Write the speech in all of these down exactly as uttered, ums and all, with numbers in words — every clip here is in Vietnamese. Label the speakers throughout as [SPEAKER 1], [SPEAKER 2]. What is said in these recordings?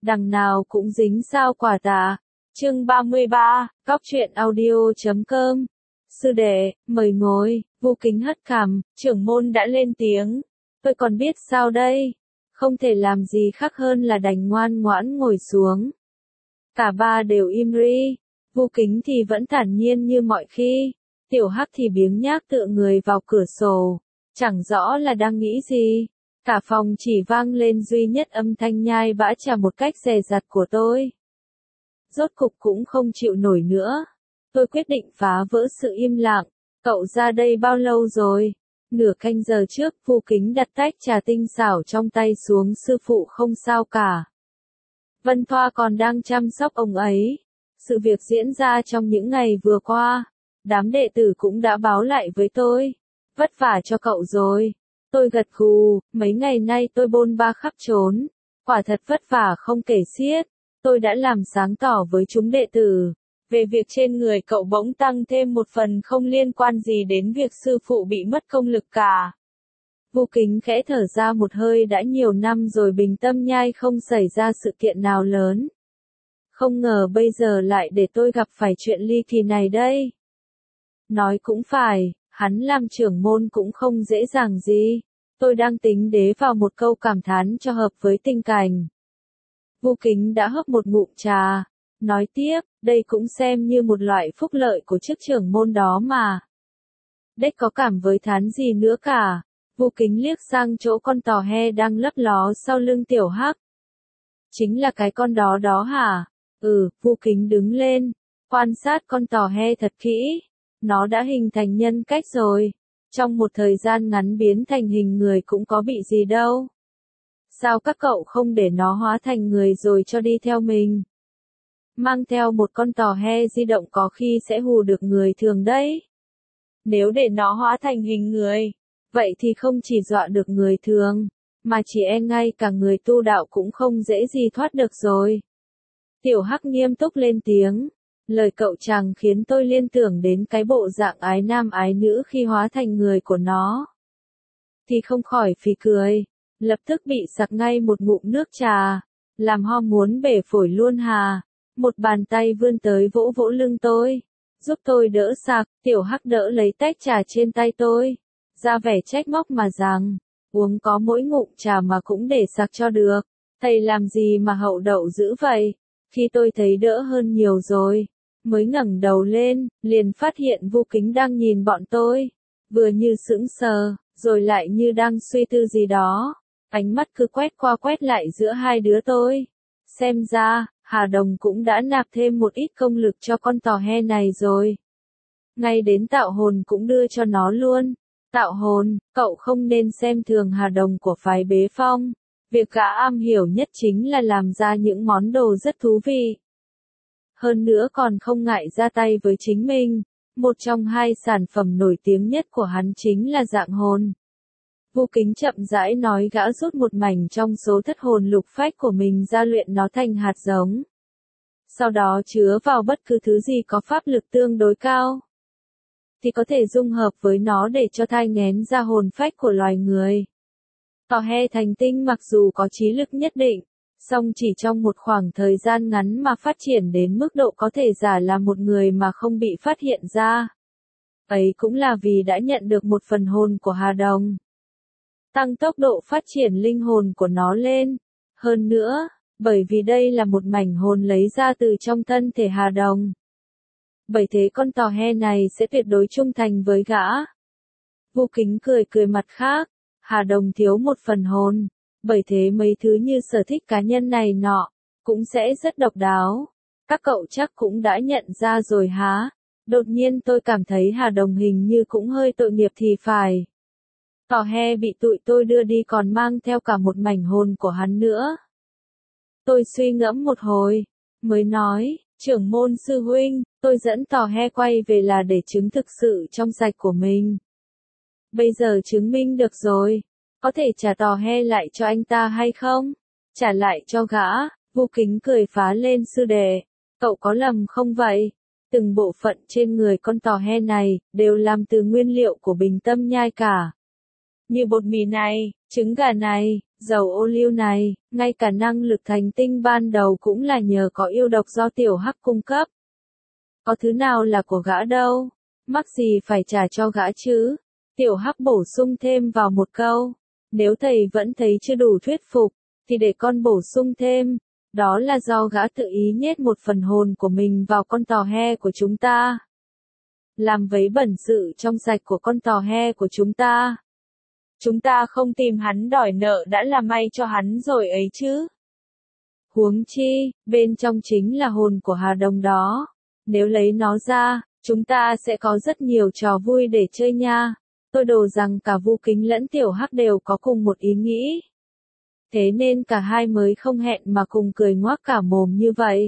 [SPEAKER 1] đằng nào cũng dính sao quả tà. Chương ba mươi ba, Cóc truyện audio chấm com. Sư đệ, mời ngồi. Vu Kính hất cằm, trưởng môn đã lên tiếng. Tôi còn biết sao đây? Không thể làm gì khác hơn là đành ngoan ngoãn ngồi xuống. Cả ba đều im ri. Vu Kính thì vẫn thản nhiên như mọi khi. Tiểu Hắc thì biếng nhác tựa người vào cửa sổ. Chẳng rõ là đang nghĩ gì. Cả phòng chỉ vang lên duy nhất âm thanh nhai bã trà một cách dè dặt của tôi. Rốt cục cũng không chịu nổi nữa. Tôi quyết định phá vỡ sự im lặng. Cậu ra đây bao lâu rồi? Nửa canh giờ trước, Vu Kính đặt tách trà tinh xảo trong tay xuống. Sư phụ không sao cả. Vân Thoa còn đang chăm sóc ông ấy. Sự việc diễn ra trong những ngày vừa qua. Đám đệ tử cũng đã báo lại với tôi. Vất vả cho cậu rồi. Tôi gật gù, mấy ngày nay tôi bôn ba khắp trốn. Quả thật vất vả không kể xiết. Tôi đã làm sáng tỏ với chúng đệ tử. Về việc trên người cậu bỗng tăng thêm một phần không liên quan gì đến việc sư phụ bị mất công lực cả. Vu Kính khẽ thở ra một hơi, đã nhiều năm rồi Bình Tâm Nhai không xảy ra sự kiện nào lớn. Không ngờ bây giờ lại để tôi gặp phải chuyện ly kỳ này đây. Nói cũng phải, hắn làm trưởng môn cũng không dễ dàng gì. Tôi đang tính đế vào một câu cảm thán cho hợp với tình cảnh. Vu Kính đã hớp một ngụm trà. Nói tiếp, đây cũng xem như một loại phúc lợi của chức trưởng môn đó mà. Đếch có cảm với thán gì nữa cả. Vu Kính liếc sang chỗ con tò he đang lấp ló sau lưng Tiểu Hắc. Chính là cái con đó đó hả? Ừ, Vu Kính đứng lên, quan sát con tò he thật kỹ. Nó đã hình thành nhân cách rồi. Trong một thời gian ngắn biến thành hình người cũng có bị gì đâu. Sao các cậu không để nó hóa thành người rồi cho đi theo mình? Mang theo một con tò he di động có khi sẽ hù được người thường đấy. Nếu để nó hóa thành hình người, vậy thì không chỉ dọa được người thường, mà chỉ e ngay cả người tu đạo cũng không dễ gì thoát được rồi. Tiểu Hắc nghiêm túc lên tiếng. Lời cậu chàng khiến tôi liên tưởng đến cái bộ dạng ái nam ái nữ khi hóa thành người của nó. Thì không khỏi phì cười. Lập tức bị sặc ngay một ngụm nước trà. Làm ho muốn bể phổi luôn hà. Một bàn tay vươn tới vỗ vỗ lưng tôi. Giúp tôi đỡ sặc. Tiểu Hắc đỡ lấy tách trà trên tay tôi. Ra vẻ trách móc mà rằng. Uống có mỗi ngụm trà mà cũng để sặc cho được. Thầy làm gì mà hậu đậu dữ vậy? Khi tôi thấy đỡ hơn nhiều rồi. Mới ngẩng đầu lên, liền phát hiện Vu Kính đang nhìn bọn tôi. Vừa như sững sờ, rồi lại như đang suy tư gì đó. Ánh mắt cứ quét qua quét lại giữa hai đứa tôi. Xem ra, Hà Đồng cũng đã nạp thêm một ít công lực cho con tò he này rồi. Ngay đến tạo hồn cũng đưa cho nó luôn. Tạo hồn, cậu không nên xem thường Hà Đồng của phái Bế Phong. Việc gã am hiểu nhất chính là làm ra những món đồ rất thú vị. Hơn nữa còn không ngại ra tay với chính mình. Một trong hai sản phẩm nổi tiếng nhất của hắn chính là dạng hồn. Vu Kính chậm rãi nói, gã rút một mảnh trong số thất hồn lục phách của mình ra luyện nó thành hạt giống. Sau đó chứa vào bất cứ thứ gì có pháp lực tương đối cao. Thì có thể dung hợp với nó để cho thai nghén ra hồn phách của loài người. Tò he thành tinh mặc dù có trí lực nhất định. Song chỉ trong một khoảng thời gian ngắn mà phát triển đến mức độ có thể giả là một người mà không bị phát hiện ra. Ấy cũng là vì đã nhận được một phần hồn của Hà Đồng. Tăng tốc độ phát triển linh hồn của nó lên. Hơn nữa, bởi vì đây là một mảnh hồn lấy ra từ trong thân thể Hà Đồng. Bởi thế con tò he này sẽ tuyệt đối trung thành với gã. Vu Kính cười cười mặt khác. Hà Đồng thiếu một phần hồn. Bởi thế mấy thứ như sở thích cá nhân này nọ, cũng sẽ rất độc đáo. Các cậu chắc cũng đã nhận ra rồi hả? Đột nhiên tôi cảm thấy Hà Đồng hình như cũng hơi tội nghiệp thì phải. Tò he bị tụi tôi đưa đi còn mang theo cả một mảnh hồn của hắn nữa. Tôi suy ngẫm một hồi, mới nói, trưởng môn sư huynh, tôi dẫn tò he quay về là để chứng thực sự trong sạch của mình. Bây giờ chứng minh được rồi. Có thể trả tò he lại cho anh ta hay không? Trả lại cho gã. Vu Kính cười phá lên, sư đệ. Cậu có lầm không vậy? Từng bộ phận trên người con tò he này, đều làm từ nguyên liệu của Bình Tâm Nhai cả. Như bột mì này, trứng gà này, Dầu ô liu này, ngay cả năng lực thành tinh ban đầu cũng là nhờ có yêu độc do tiểu hắc cung cấp. Có thứ nào là của gã đâu, mắc gì phải trả cho gã chứ? Tiểu hắc bổ sung thêm vào một câu, nếu thầy vẫn thấy chưa đủ thuyết phục, thì để con bổ sung thêm, đó là do gã tự ý nhét một phần hồn của mình vào con tò he của chúng ta. Làm vấy bẩn sự trong sạch của con tò he của chúng ta. Chúng ta không tìm hắn đòi nợ đã là may cho hắn rồi ấy chứ. Huống chi, bên trong chính là hồn của Hà Đồng đó. Nếu lấy nó ra, chúng ta sẽ có rất nhiều trò vui để chơi nha. Tôi đồ rằng cả Vu Kính lẫn Tiểu Hắc đều có cùng một ý nghĩ. Thế nên cả hai mới không hẹn mà cùng cười ngoác cả mồm như vậy.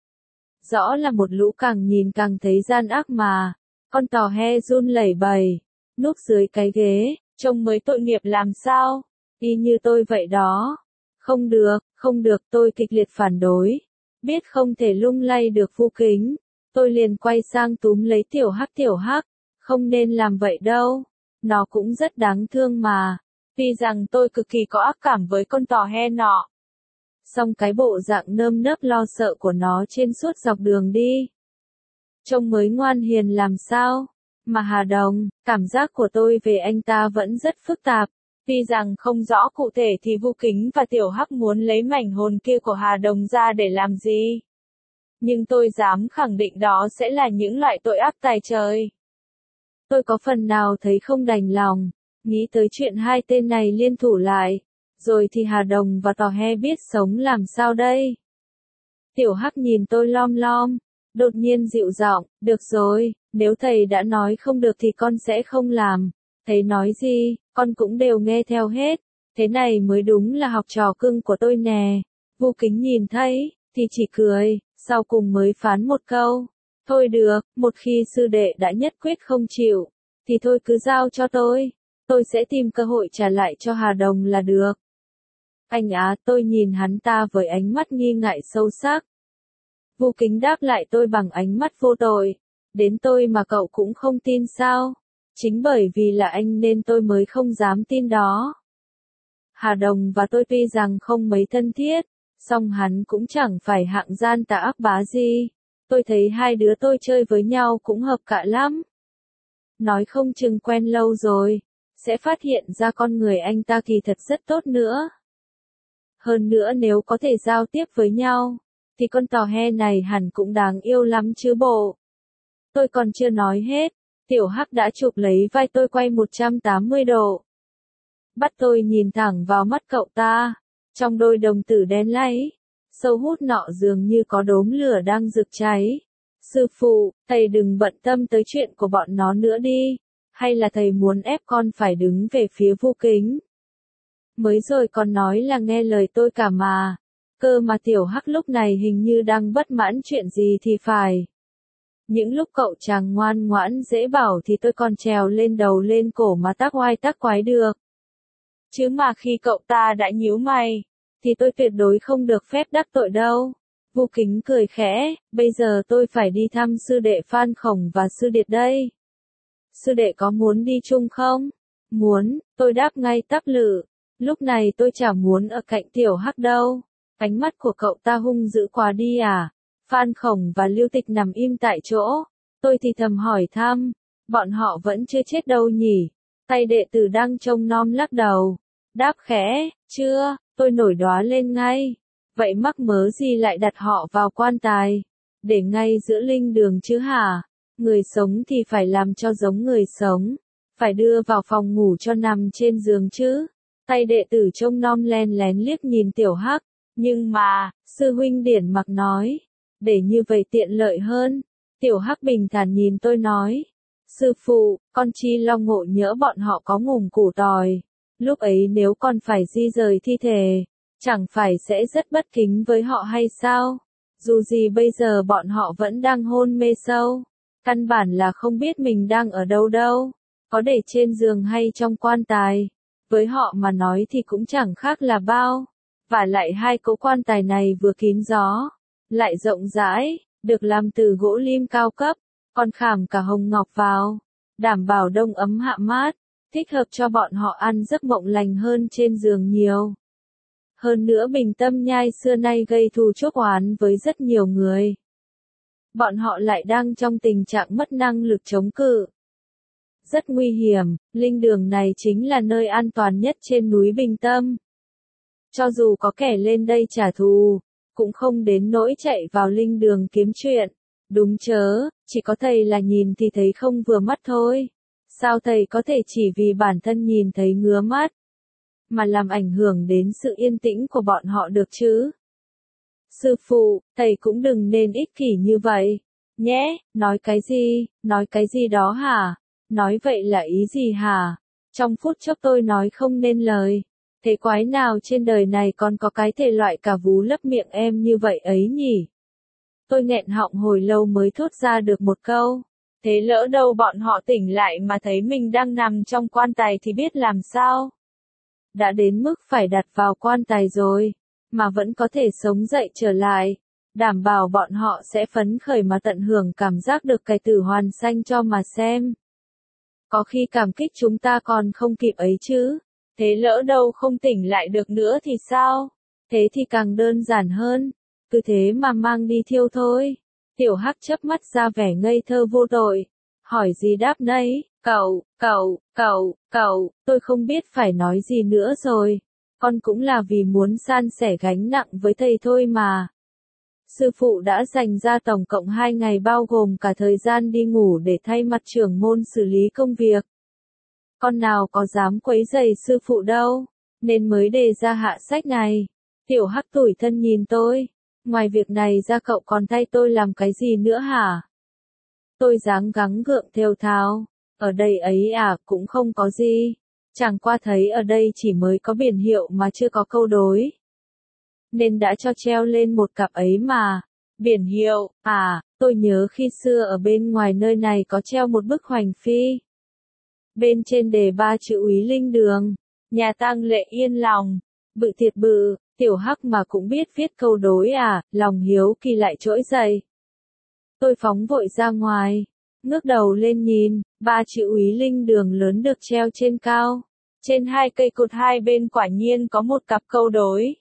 [SPEAKER 1] Rõ là một lũ càng nhìn càng thấy gian ác mà. Con tò he run lẩy bẩy, núp dưới cái ghế, trông mới tội nghiệp làm sao, y như tôi vậy đó. Không được, không được, tôi kịch liệt phản đối. Biết không thể lung lay được Vu Kính, tôi liền quay sang túm lấy Tiểu Hắc. Tiểu Hắc, không nên làm vậy đâu, nó cũng rất đáng thương mà. Tuy rằng tôi cực kỳ có ác cảm với con tò he nọ. Song cái bộ dạng nơm nớp lo sợ của nó trên suốt dọc đường đi. Trông mới ngoan hiền làm sao. Mà Hà Đồng, cảm giác của tôi về anh ta vẫn rất phức tạp. Tuy rằng không rõ cụ thể thì Vu Kính và Tiểu Hắc muốn lấy mảnh hồn kia của Hà Đồng ra để làm gì. Nhưng tôi dám khẳng định đó sẽ là những loại tội ác tày trời. Tôi có phần nào thấy không đành lòng, nghĩ tới chuyện hai tên này liên thủ lại. Rồi thì Hà Đồng và Tò He biết sống làm sao đây. Tiểu Hắc nhìn tôi lom lom, đột nhiên dịu giọng, được rồi, nếu thầy đã nói không được thì con sẽ không làm. Thầy nói gì, con cũng đều nghe theo hết. Thế này mới đúng là học trò cưng của tôi nè. Vu Kính nhìn thấy, thì chỉ cười, sau cùng mới phán một câu. Thôi được, một khi sư đệ đã nhất quyết không chịu, thì thôi cứ giao cho tôi. Tôi sẽ tìm cơ hội trả lại cho Hà Đồng là được. Anh á, tôi nhìn hắn ta với ánh mắt nghi ngại sâu sắc. Vu Kính đáp lại tôi bằng ánh mắt vô tội. Đến tôi mà cậu cũng không tin sao? Chính bởi vì là anh nên tôi mới không dám tin đó. Hà Đồng và tôi tuy rằng không mấy thân thiết, song hắn cũng chẳng phải hạng gian tà ác bá gì. Tôi thấy hai đứa tôi chơi với nhau cũng hợp cả lắm. Nói không chừng quen lâu rồi, sẽ phát hiện ra con người anh ta kỳ thật rất tốt nữa. Hơn nữa nếu có thể giao tiếp với nhau, thì con tò he này hẳn cũng đáng yêu lắm chứ bộ. Tôi còn chưa nói hết, Tiểu Hắc đã chụp lấy vai tôi quay một trăm tám mươi độ. Bắt tôi nhìn thẳng vào mắt cậu ta, trong đôi đồng tử đen láy, sâu hút nọ dường như có đốm lửa đang rực cháy. Sư phụ, thầy đừng bận tâm tới chuyện của bọn nó nữa đi, hay là thầy muốn ép con phải đứng về phía Vu Kính? Mới rồi còn nói là nghe lời tôi cả mà. Cơ mà Tiểu Hắc lúc này hình như đang bất mãn chuyện gì thì phải. Những lúc cậu chàng ngoan ngoãn dễ bảo thì tôi còn trèo lên đầu lên cổ mà tác oai tác quái được. Chứ mà khi cậu ta đã nhíu mày, thì tôi tuyệt đối không được phép đắc tội đâu. Vu Kính cười khẽ, bây giờ tôi phải đi thăm sư đệ Phan Khổng và sư điệt đây. Sư đệ có muốn đi chung không? Muốn, tôi đáp ngay tắp lự. Lúc này tôi chả muốn ở cạnh Tiểu Hắc đâu. Ánh mắt của cậu ta hung dữ quá đi à? Phan Khổng và Lưu Tịch nằm im tại chỗ. Tôi thì thầm hỏi thăm, bọn họ vẫn chưa chết đâu nhỉ? Tay đệ tử đang trông nom lắc đầu. Đáp khẽ, chưa, tôi nổi đoá lên ngay. Vậy mắc mớ gì lại đặt họ vào quan tài? Để ngay giữa linh đường chứ hả? Người sống thì phải làm cho giống người sống. Phải đưa vào phòng ngủ cho nằm trên giường chứ. Tay đệ tử trông nom len lén liếc nhìn Tiểu Hắc. Nhưng mà, sư huynh Điển Mặc nói, để như vậy tiện lợi hơn. Tiểu Hắc bình thản nhìn tôi nói, sư phụ, con chi lo ngộ nhỡ bọn họ có ngùng củ tỏi. Lúc ấy nếu con phải di rời thi thể, chẳng phải sẽ rất bất kính với họ hay sao? Dù gì bây giờ bọn họ vẫn đang hôn mê sâu. Căn bản là không biết mình đang ở đâu đâu. Có để trên giường hay trong quan tài. Với họ mà nói thì cũng chẳng khác là bao. Và lại hai cỗ quan tài này vừa kín gió, lại rộng rãi, được làm từ gỗ lim cao cấp, còn khảm cả hồng ngọc vào, đảm bảo đông ấm hạ mát, thích hợp cho bọn họ ăn giấc mộng lành hơn trên giường nhiều. Hơn nữa Bình Tâm Nhai xưa nay gây thù chuốc oán với rất nhiều người. Bọn họ lại đang trong tình trạng mất năng lực chống cự. Rất nguy hiểm, linh đường này chính là nơi an toàn nhất trên núi Bình Tâm. Cho dù có kẻ lên đây trả thù, cũng không đến nỗi chạy vào linh đường kiếm chuyện. Đúng chớ, chỉ có thầy là nhìn thì thấy không vừa mắt thôi. Sao thầy có thể chỉ vì bản thân nhìn thấy ngứa mắt, mà làm ảnh hưởng đến sự yên tĩnh của bọn họ được chứ? Sư phụ, thầy cũng đừng nên ích kỷ như vậy. Nhé, nói cái gì, nói cái gì đó hả? Nói vậy là ý gì hả? Trong phút chốc tôi nói không nên lời. Thế quái nào trên đời này còn có cái thể loại cả vú lấp miệng em như vậy ấy nhỉ? Tôi nghẹn họng hồi lâu mới thốt ra được một câu. Thế lỡ đâu bọn họ tỉnh lại mà thấy mình đang nằm trong quan tài thì biết làm sao? Đã đến mức phải đặt vào quan tài rồi, mà vẫn có thể sống dậy trở lại. Đảm bảo bọn họ sẽ phấn khởi mà tận hưởng cảm giác được cải tử hoàn sanh cho mà xem. Có khi cảm kích chúng ta còn không kịp ấy chứ. Thế lỡ đâu không tỉnh lại được nữa thì sao? Thế thì càng đơn giản hơn. Cứ thế mà mang đi thiêu thôi. Tiểu Hắc chớp mắt ra vẻ ngây thơ vô tội. Hỏi gì đáp nấy, cậu, cậu, cậu, cậu, tôi không biết phải nói gì nữa rồi. Con cũng là vì muốn san sẻ gánh nặng với thầy thôi mà. Sư phụ đã dành ra tổng cộng hai ngày bao gồm cả thời gian đi ngủ để thay mặt trưởng môn xử lý công việc. Con nào có dám quấy rầy sư phụ đâu, nên mới đề ra hạ sách này. Tiểu Hắc tủi thân nhìn tôi. Ngoài việc này ra cậu còn thay tôi làm cái gì nữa hả? Tôi dáng gắng gượng thều thào. Ở đây ấy à, cũng không có gì. Chẳng qua thấy ở đây chỉ mới có biển hiệu mà chưa có câu đối. Nên đã cho treo lên một cặp ấy mà. Biển hiệu, à, tôi nhớ khi xưa ở bên ngoài nơi này có treo một bức hoành phi. Bên trên đề ba chữ Úy Linh Đường. Nhà tang lệ yên lòng. Bự thiệt bự, Tiểu Hắc mà cũng biết viết câu đối à, lòng hiếu kỳ lại trỗi dậy. Tôi phóng vội ra ngoài, ngước đầu lên nhìn, ba chữ Úy Linh Đường lớn được treo trên cao. Trên hai cây cột hai bên quả nhiên có một cặp câu đối.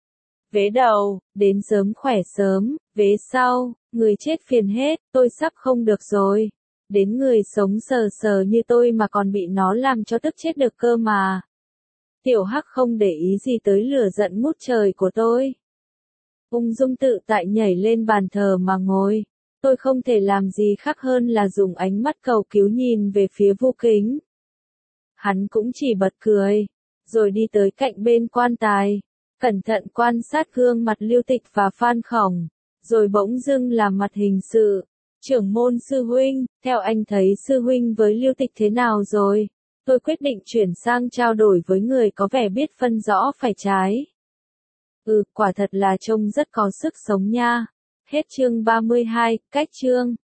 [SPEAKER 1] Vế đầu, đến sớm khỏe sớm, vế sau, người chết phiền hết, tôi sắp không được rồi. Đến người sống sờ sờ như tôi mà còn bị nó làm cho tức chết được cơ mà. Tiểu Hắc không để ý gì tới lửa giận ngút trời của tôi. Ung dung tự tại nhảy lên bàn thờ mà ngồi. Tôi không thể làm gì khác hơn là dùng ánh mắt cầu cứu nhìn về phía Vu Kính. Hắn cũng chỉ bật cười, rồi đi tới cạnh bên quan tài, cẩn thận quan sát gương mặt Lưu Tịch và Phan Khổng, rồi bỗng dưng làm mặt hình sự. Trưởng môn sư huynh, theo anh thấy sư huynh với Lưu Tịch thế nào rồi? Tôi quyết định chuyển sang trao đổi với người có vẻ biết phân rõ phải trái. Ừ, quả thật là trông rất có sức sống nha. Hết chương ba mươi hai, cách chương.